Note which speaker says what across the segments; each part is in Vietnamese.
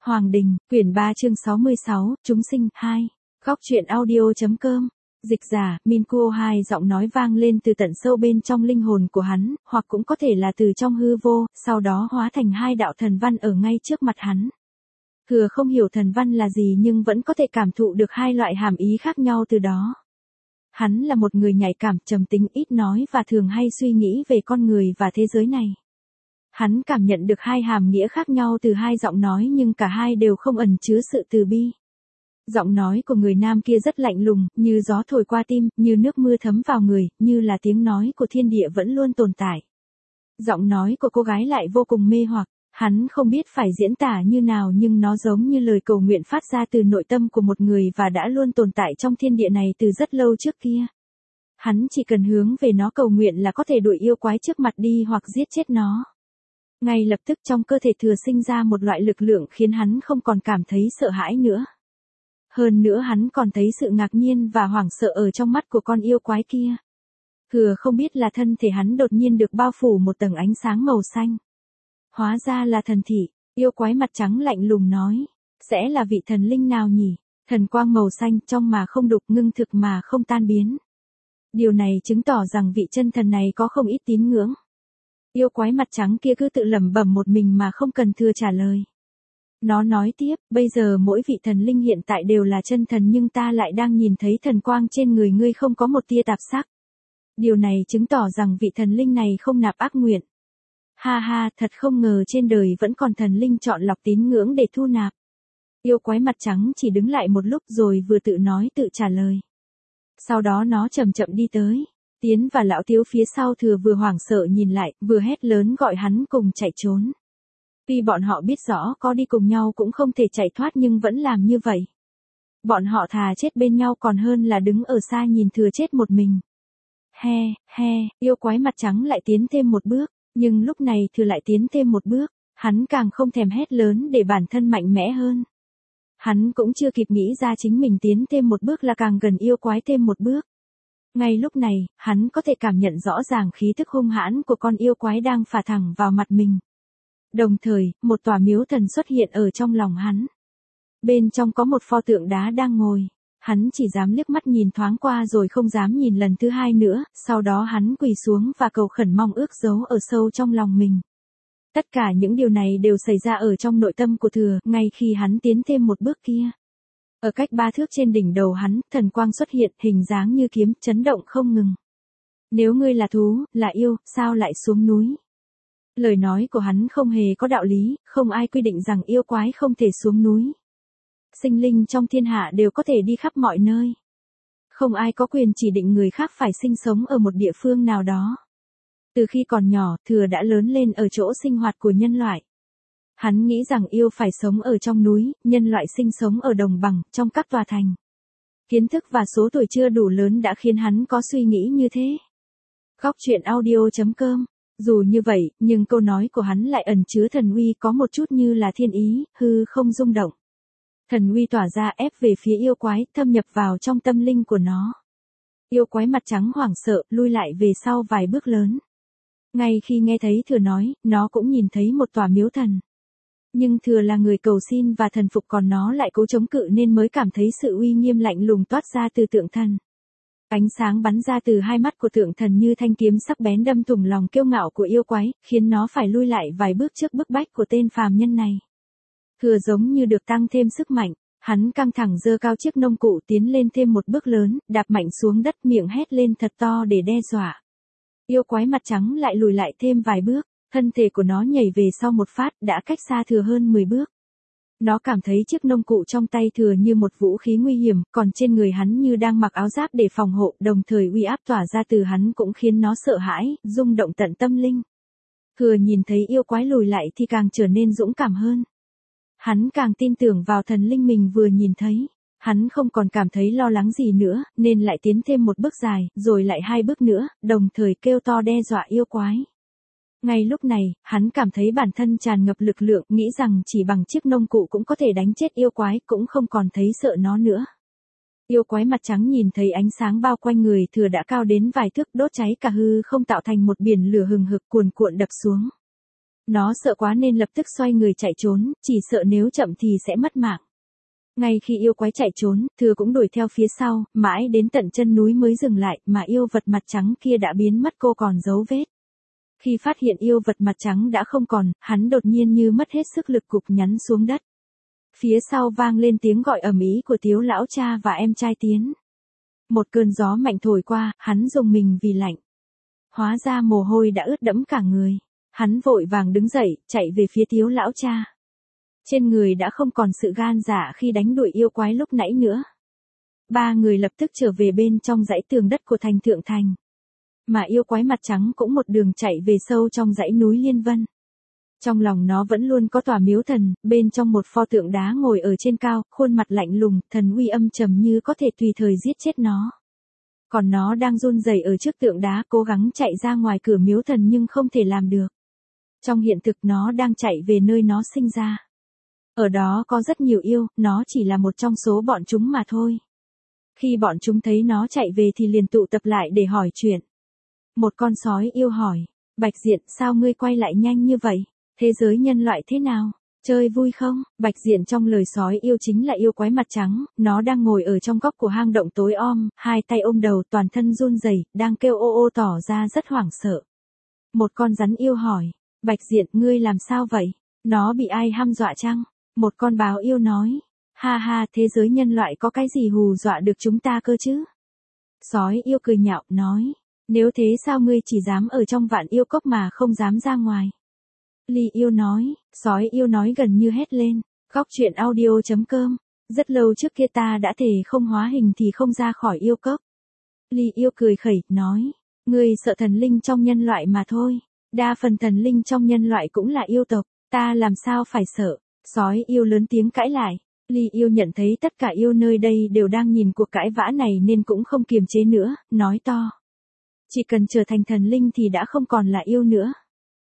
Speaker 1: Hoàng Đình, quyển 3 chương 66, chúng sinh, 2. Góc truyện audio.com. Dịch giả, Minkuo hai giọng nói vang lên từ tận sâu bên trong linh hồn của hắn, hoặc cũng có thể là từ trong hư vô, sau đó hóa thành hai đạo thần văn ở ngay trước mặt hắn. Thừa không hiểu thần văn là gì nhưng vẫn có thể cảm thụ được hai loại hàm ý khác nhau từ đó. Hắn là một người nhạy cảm, trầm tính, ít nói và thường hay suy nghĩ về con người và thế giới này. Hắn cảm nhận được hai hàm nghĩa khác nhau từ hai giọng nói nhưng cả hai đều không ẩn chứa sự từ bi. Giọng nói của người nam kia rất lạnh lùng, như gió thổi qua tim, như nước mưa thấm vào người, như là tiếng nói của thiên địa vẫn luôn tồn tại. Giọng nói của cô gái lại vô cùng mê hoặc, hắn không biết phải diễn tả như nào nhưng nó giống như lời cầu nguyện phát ra từ nội tâm của một người và đã luôn tồn tại trong thiên địa này từ rất lâu trước kia. Hắn chỉ cần hướng về nó cầu nguyện là có thể đuổi yêu quái trước mặt đi hoặc giết chết nó. Ngay lập tức trong cơ thể Thừa sinh ra một loại lực lượng khiến hắn không còn cảm thấy sợ hãi nữa. Hơn nữa hắn còn thấy sự ngạc nhiên và hoảng sợ ở trong mắt của con yêu quái kia. Thừa không biết là thân thể hắn đột nhiên được bao phủ một tầng ánh sáng màu xanh. Hóa ra là thần thị, yêu quái mặt trắng lạnh lùng nói. Sẽ là vị thần linh nào nhỉ? Thần quang màu xanh trong mà không đục, ngưng thực mà không tan biến. Điều này chứng tỏ rằng vị chân thần này có không ít tín ngưỡng. Yêu quái mặt trắng kia cứ tự lẩm bẩm một mình mà không cần Thừa trả lời. Nó nói tiếp, bây giờ mỗi vị thần linh hiện tại đều là chân thần nhưng ta lại đang nhìn thấy thần quang trên người ngươi không có một tia tạp sắc. Điều này chứng tỏ rằng vị thần linh này không nạp ác nguyện. Ha ha, thật không ngờ trên đời vẫn còn thần linh chọn lọc tín ngưỡng để thu nạp. Yêu quái mặt trắng chỉ đứng lại một lúc rồi vừa tự nói tự trả lời. Sau đó nó chậm chậm đi tới. Tiến và lão thiếu phía sau Thừa vừa hoảng sợ nhìn lại, vừa hét lớn gọi hắn cùng chạy trốn. Tuy bọn họ biết rõ có đi cùng nhau cũng không thể chạy thoát nhưng vẫn làm như vậy. Bọn họ thà chết bên nhau còn hơn là đứng ở xa nhìn Thừa chết một mình. Yêu quái mặt trắng lại tiến thêm một bước, nhưng lúc này Thừa lại tiến thêm một bước, hắn càng không thèm hét lớn để bản thân mạnh mẽ hơn. Hắn cũng chưa kịp nghĩ ra chính mình tiến thêm một bước là càng gần yêu quái thêm một bước. Ngay lúc này, hắn có thể cảm nhận rõ ràng khí thức hung hãn của con yêu quái đang phả thẳng vào mặt mình. Đồng thời, một tòa miếu thần xuất hiện ở trong lòng hắn. Bên trong có một pho tượng đá đang ngồi. Hắn chỉ dám liếc mắt nhìn thoáng qua rồi không dám nhìn lần thứ hai nữa, sau đó hắn quỳ xuống và cầu khẩn mong ước giấu ở sâu trong lòng mình. Tất cả những điều này đều xảy ra ở trong nội tâm của Thừa, ngay khi hắn tiến thêm một bước kia. Ở cách 3 thước trên đỉnh đầu hắn, thần quang xuất hiện, hình dáng như kiếm, chấn động không ngừng. Nếu ngươi là thú, là yêu, sao lại xuống núi? Lời nói của hắn không hề có đạo lý, không ai quy định rằng yêu quái không thể xuống núi. Sinh linh trong thiên hạ đều có thể đi khắp mọi nơi. Không ai có quyền chỉ định người khác phải sinh sống ở một địa phương nào đó. Từ khi còn nhỏ, Thừa đã lớn lên ở chỗ sinh hoạt của nhân loại. Hắn nghĩ rằng yêu phải sống ở trong núi, nhân loại sinh sống ở đồng bằng, trong các tòa thành. Kiến thức và số tuổi chưa đủ lớn đã khiến hắn có suy nghĩ như thế. Góc truyện audio.com. Dù như vậy, nhưng câu nói của hắn lại ẩn chứa thần uy có một chút như là thiên ý, hư không rung động. Thần uy tỏa ra ép về phía yêu quái, thâm nhập vào trong tâm linh của nó. Yêu quái mặt trắng hoảng sợ, lui lại về sau vài bước lớn. Ngay khi nghe thấy Thừa nói, nó cũng nhìn thấy một tòa miếu thần. Nhưng Thừa là người cầu xin và thần phục còn nó lại cố chống cự nên mới cảm thấy sự uy nghiêm lạnh lùng toát ra từ tượng thần. Ánh sáng bắn ra từ hai mắt của tượng thần như thanh kiếm sắc bén đâm thủng lòng kiêu ngạo của yêu quái, khiến nó phải lui lại vài bước trước bức bách của tên phàm nhân này. Thừa giống như được tăng thêm sức mạnh, hắn căng thẳng giơ cao chiếc nông cụ tiến lên thêm một bước lớn, đạp mạnh xuống đất miệng hét lên thật to để đe dọa. Yêu quái mặt trắng lại lùi lại thêm vài bước, thân thể của nó nhảy về sau một phát đã cách xa Thừa hơn 10 bước. Nó cảm thấy chiếc nông cụ trong tay Thừa như một vũ khí nguy hiểm, còn trên người hắn như đang mặc áo giáp để phòng hộ, đồng thời uy áp tỏa ra từ hắn cũng khiến nó sợ hãi, rung động tận tâm linh. Thừa nhìn thấy yêu quái lùi lại thì càng trở nên dũng cảm hơn. Hắn càng tin tưởng vào thần linh mình vừa nhìn thấy. Hắn không còn cảm thấy lo lắng gì nữa, nên lại tiến thêm một bước dài, rồi lại 2 bước nữa, đồng thời kêu to đe dọa yêu quái. Ngay lúc này, hắn cảm thấy bản thân tràn ngập lực lượng, nghĩ rằng chỉ bằng chiếc nông cụ cũng có thể đánh chết yêu quái, cũng không còn thấy sợ nó nữa. Yêu quái mặt trắng nhìn thấy ánh sáng bao quanh người Thừa đã cao đến vài thước, đốt cháy cả hư không tạo thành một biển lửa hừng hực cuồn cuộn đập xuống. Nó sợ quá nên lập tức xoay người chạy trốn, chỉ sợ nếu chậm thì sẽ mất mạng. Ngay khi yêu quái chạy trốn, Thừa cũng đuổi theo phía sau, mãi đến tận chân núi mới dừng lại, mà yêu vật mặt trắng kia đã biến mất cô còn dấu vết. Khi phát hiện yêu vật mặt trắng đã không còn, hắn đột nhiên như mất hết sức lực gục nhắn xuống đất. Phía sau vang lên tiếng gọi ầm ĩ của Tiếu lão cha và em trai Tiến. Một cơn gió mạnh thổi qua, hắn rùng mình vì lạnh. Hóa ra mồ hôi đã ướt đẫm cả người. Hắn vội vàng đứng dậy, chạy về phía Tiếu lão cha. Trên người đã không còn sự gan dạ khi đánh đuổi yêu quái lúc nãy nữa. Ba người lập tức trở về bên trong dãy tường đất của thành Thượng Thành. Mà yêu quái mặt trắng cũng một đường chạy về sâu trong dãy núi Liên Vân. Trong lòng nó vẫn luôn có tòa miếu thần, bên trong một pho tượng đá ngồi ở trên cao, khuôn mặt lạnh lùng, thần uy âm trầm như có thể tùy thời giết chết nó. Còn nó đang run rẩy ở trước tượng đá cố gắng chạy ra ngoài cửa miếu thần nhưng không thể làm được. Trong hiện thực nó đang chạy về nơi nó sinh ra. Ở đó có rất nhiều yêu, nó chỉ là một trong số bọn chúng mà thôi. Khi bọn chúng thấy nó chạy về thì liền tụ tập lại để hỏi chuyện. Một con sói yêu hỏi, Bạch Diện sao ngươi quay lại nhanh như vậy? Thế giới nhân loại thế nào? Chơi vui không? Bạch Diện trong lời sói yêu chính là yêu quái mặt trắng, nó đang ngồi ở trong góc của hang động tối om, hai tay ôm đầu toàn thân run rẩy, đang kêu ô ô tỏ ra rất hoảng sợ. Một con rắn yêu hỏi, Bạch Diện ngươi làm sao vậy? Nó bị ai hăm dọa chăng? Một con báo yêu nói, ha ha thế giới nhân loại có cái gì hù dọa được chúng ta cơ chứ? Sói yêu cười nhạo nói, nếu thế sao ngươi chỉ dám ở trong vạn yêu cốc mà không dám ra ngoài? Ly yêu nói, sói yêu nói gần như hét lên, góc chuyện audio.com, rất lâu trước kia ta đã thề không hóa hình thì không ra khỏi yêu cốc. Ly yêu cười khẩy, nói, ngươi sợ thần linh trong nhân loại mà thôi, đa phần thần linh trong nhân loại cũng là yêu tộc, ta làm sao phải sợ? Sói yêu lớn tiếng cãi lại. Ly yêu nhận thấy tất cả yêu nơi đây đều đang nhìn cuộc cãi vã này nên cũng không kiềm chế nữa, nói to. Chỉ cần trở thành thần linh thì đã không còn là yêu nữa.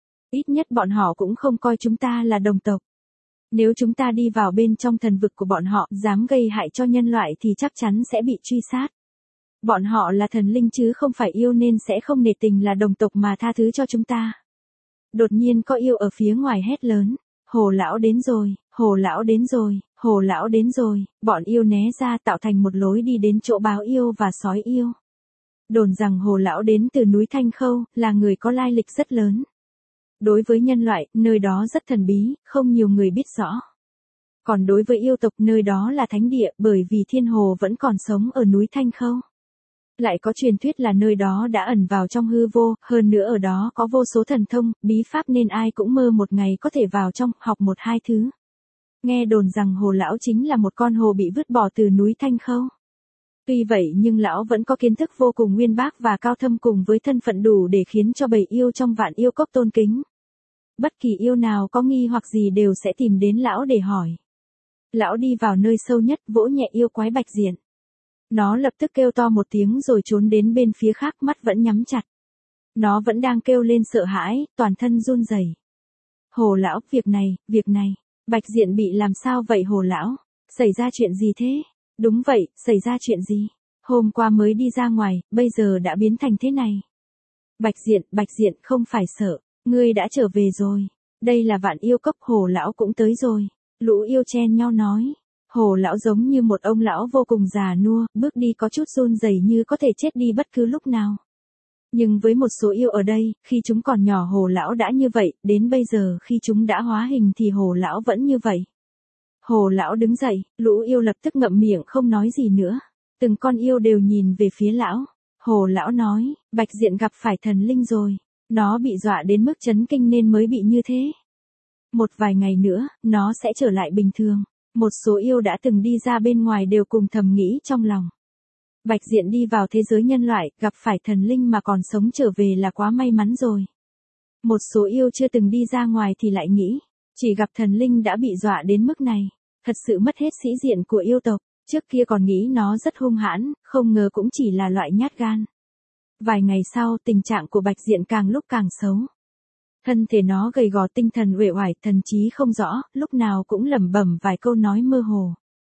Speaker 1: Ít nhất bọn họ cũng không coi chúng ta là đồng tộc. Nếu chúng ta đi vào bên trong thần vực của bọn họ, dám gây hại cho nhân loại thì chắc chắn sẽ bị truy sát. Bọn họ là thần linh chứ không phải yêu nên sẽ không nể tình là đồng tộc mà tha thứ cho chúng ta. Đột nhiên có yêu ở phía ngoài hét lớn. Hồ lão đến rồi, hồ lão đến rồi, hồ lão đến rồi, bọn yêu né ra tạo thành một lối đi đến chỗ báo yêu và sói yêu. Đồn rằng hồ lão đến từ núi Thanh Khâu, là người có lai lịch rất lớn. Đối với nhân loại, nơi đó rất thần bí, không nhiều người biết rõ. Còn đối với yêu tộc nơi đó là thánh địa bởi vì thiên hồ vẫn còn sống ở núi Thanh Khâu. Lại có truyền thuyết là nơi đó đã ẩn vào trong hư vô, hơn nữa ở đó có vô số thần thông, bí pháp nên ai cũng mơ một ngày có thể vào trong, học một hai thứ. Nghe đồn rằng hồ lão chính là một con hồ bị vứt bỏ từ núi Thanh Khâu. Tuy vậy nhưng lão vẫn có kiến thức vô cùng uyên bác và cao thâm cùng với thân phận đủ để khiến cho bầy yêu trong vạn yêu cốc tôn kính. Bất kỳ yêu nào có nghi hoặc gì đều sẽ tìm đến lão để hỏi. Lão đi vào nơi sâu nhất vỗ nhẹ yêu quái Bạch Diện. Nó lập tức kêu to một tiếng rồi trốn đến bên phía khác mắt vẫn nhắm chặt. Nó vẫn đang kêu lên sợ hãi, toàn thân run rẩy. Hồ lão, việc này, Bạch Diện bị làm sao vậy hồ lão? Xảy ra chuyện gì thế? Đúng vậy, xảy ra chuyện gì? Hôm qua mới đi ra ngoài, bây giờ đã biến thành thế này. Bạch Diện không phải sợ, ngươi đã trở về rồi. Đây là vạn yêu cốc hồ lão cũng tới rồi. Lũ yêu chen nhau nói. Hồ lão giống như một ông lão vô cùng già nua, bước đi có chút run rẩy như có thể chết đi bất cứ lúc nào. Nhưng với một số yêu ở đây, khi chúng còn nhỏ hồ lão đã như vậy, đến bây giờ khi chúng đã hóa hình thì hồ lão vẫn như vậy. Hồ lão đứng dậy, lũ yêu lập tức ngậm miệng không nói gì nữa. Từng con yêu đều nhìn về phía lão. Hồ lão nói, Bạch Diện gặp phải thần linh rồi. Nó bị dọa đến mức chấn kinh nên mới bị như thế. Một vài ngày nữa, nó sẽ trở lại bình thường. Một số yêu đã từng đi ra bên ngoài đều cùng thầm nghĩ trong lòng. Bạch Diện đi vào thế giới nhân loại, gặp phải thần linh mà còn sống trở về là quá may mắn rồi. Một số yêu chưa từng đi ra ngoài thì lại nghĩ, chỉ gặp thần linh đã bị dọa đến mức này, thật sự mất hết sĩ diện của yêu tộc, trước kia còn nghĩ nó rất hung hãn, không ngờ cũng chỉ là loại nhát gan. Vài ngày sau, tình trạng của Bạch Diện càng lúc càng xấu. Thân thể nó gầy gò tinh thần uể oải, thần trí không rõ, lúc nào cũng lẩm bẩm vài câu nói mơ hồ.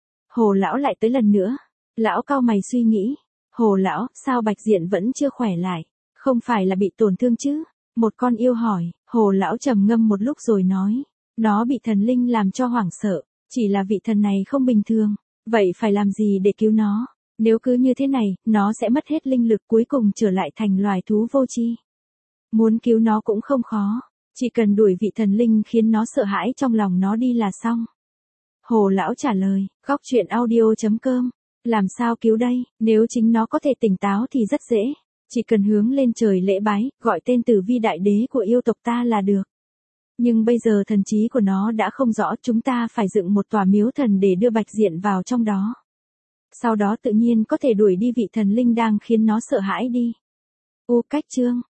Speaker 1: Hồ lão lại tới lần nữa. Lão cau mày suy nghĩ. Hồ lão, sao Bạch Diện vẫn chưa khỏe lại? Không phải là bị tổn thương chứ? Một con yêu hỏi, Hồ lão trầm ngâm một lúc rồi nói. Nó bị thần linh làm cho hoảng sợ, chỉ là vị thần này không bình thường, vậy phải làm gì để cứu nó? Nếu cứ như thế này, nó sẽ mất hết linh lực cuối cùng trở lại thành loài thú vô tri. Muốn cứu nó cũng không khó, chỉ cần đuổi vị thần linh khiến nó sợ hãi trong lòng nó đi là xong. Hồ lão trả lời, Góc truyện audio.com. Làm sao cứu đây, nếu chính nó có thể tỉnh táo thì rất dễ. Chỉ cần hướng lên trời lễ bái, gọi tên Tử Vi đại đế của yêu tộc ta là được. Nhưng bây giờ thần trí của nó đã không rõ, chúng ta phải dựng một tòa miếu thần để đưa Bạch Diện vào trong đó. Sau đó tự nhiên có thể đuổi đi vị thần linh đang khiến nó sợ hãi đi. Cách chương